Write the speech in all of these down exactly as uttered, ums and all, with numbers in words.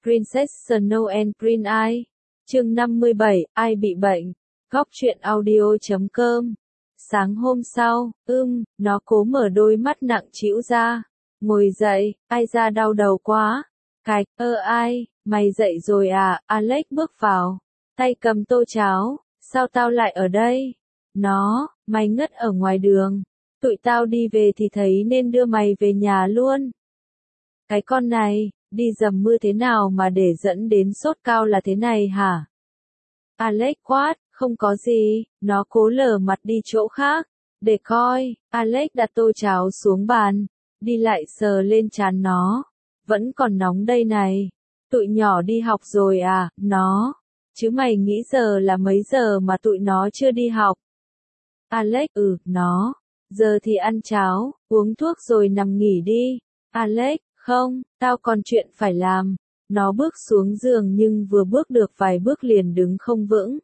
Princess Snow and Prince ai? Chương năm mươi bảy, ai bị bệnh? Góc truyện audio chấm com. Sáng hôm sau, ưm, nó cố mở đôi mắt nặng trĩu ra. Ngồi dậy, ai ra đau đầu quá. Cạch, ơ ai, mày dậy rồi à? Alex bước vào, tay cầm tô cháo. Sao tao lại ở đây? Nó, mày ngất ở ngoài đường. Tụi tao đi về thì thấy nên đưa mày về nhà luôn. Cái con này, đi dầm mưa thế nào mà để dẫn đến sốt cao là thế này hả? Alex quát, không có gì, nó cố lờ mặt đi chỗ khác. Để coi, Alex đặt tô cháo xuống bàn, đi lại sờ lên trán nó. Vẫn còn nóng đây này. Tụi nhỏ đi học rồi à, nó. Chứ mày nghĩ giờ là mấy giờ mà tụi nó chưa đi học? Alex, ừ, nó. Giờ thì ăn cháo, uống thuốc rồi nằm nghỉ đi. Alex, không, tao còn chuyện phải làm. Nó bước xuống giường nhưng vừa bước được vài bước liền đứng không vững.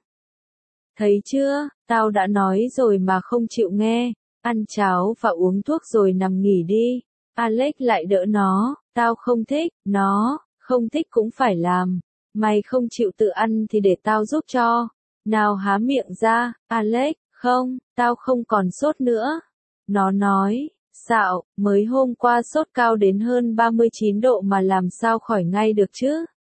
Thấy chưa, tao đã nói rồi mà không chịu nghe. Ăn cháo và uống thuốc rồi nằm nghỉ đi. Alex lại đỡ nó, tao không thích, nó, không thích cũng phải làm. Mày không chịu tự ăn thì để tao giúp cho. Nào há miệng ra, Alex, không, tao không còn sốt nữa. Nó nói, xạo, mới hôm qua sốt cao đến hơn ba mươi chín độ mà làm sao khỏi ngay được chứ?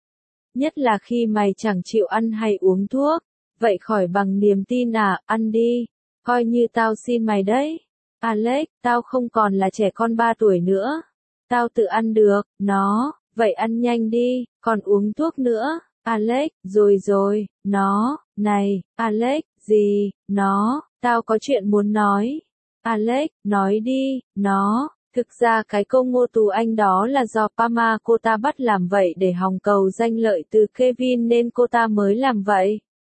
Nhất là khi mày chẳng chịu ăn hay uống thuốc. Vậy khỏi bằng niềm tin à, ăn đi. Coi như tao xin mày đấy. Alex, tao không còn là trẻ con ba tuổi nữa. Tao tự ăn được, nó, vậy ăn nhanh đi, còn uống thuốc nữa. Alex, rồi rồi, nó, này, Alex, gì, nó, tao có chuyện muốn nói. Alex, nói đi, nó, thực ra cái câu Ngô Tú Anh đó là do Pama cô ta bắt làm vậy để hòng cầu danh lợi từ Kevin nên cô ta mới làm vậy.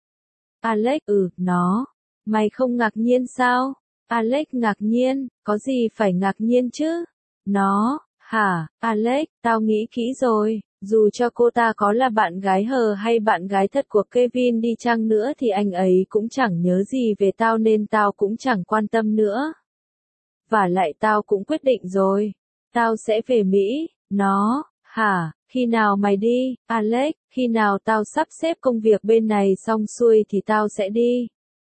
Alex, ừ, nó, mày không ngạc nhiên sao? Alex ngạc nhiên, có gì phải ngạc nhiên chứ? Nó, hả, Alex, tao nghĩ kỹ rồi, dù cho cô ta có là bạn gái hờ hay bạn gái thật của Kevin đi chăng nữa thì anh ấy cũng chẳng nhớ gì về tao nên tao cũng chẳng quan tâm nữa. Và lại tao cũng quyết định rồi, tao sẽ về Mỹ. Nó, hả, khi nào mày đi, Alex? Khi nào tao sắp xếp công việc bên này xong xuôi thì tao sẽ đi.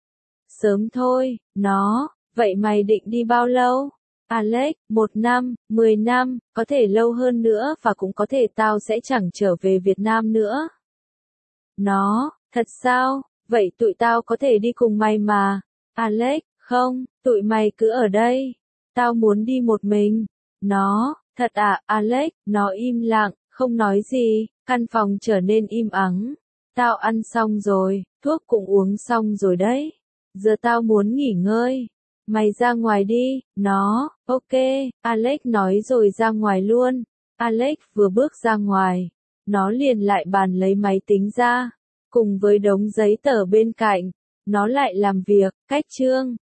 Sớm thôi, nó, vậy mày định đi bao lâu? Alex, một năm, mười năm, có thể lâu hơn nữa và cũng có thể tao sẽ chẳng trở về Việt Nam nữa. Nó, thật sao? Vậy tụi tao có thể đi cùng mày mà. Alex, không, tụi mày cứ ở đây. Tao muốn đi một mình. Nó, thật à, Alex, nó im lặng, không nói gì, căn phòng trở nên im ắng. Tao ăn xong rồi, thuốc cũng uống xong rồi đấy. Giờ tao muốn nghỉ ngơi. Mày ra ngoài đi, nó, ok, Alex nói rồi ra ngoài luôn. Alex vừa bước ra ngoài, nó liền lại bàn lấy máy tính ra, cùng với đống giấy tờ bên cạnh, nó lại làm việc, cách chương.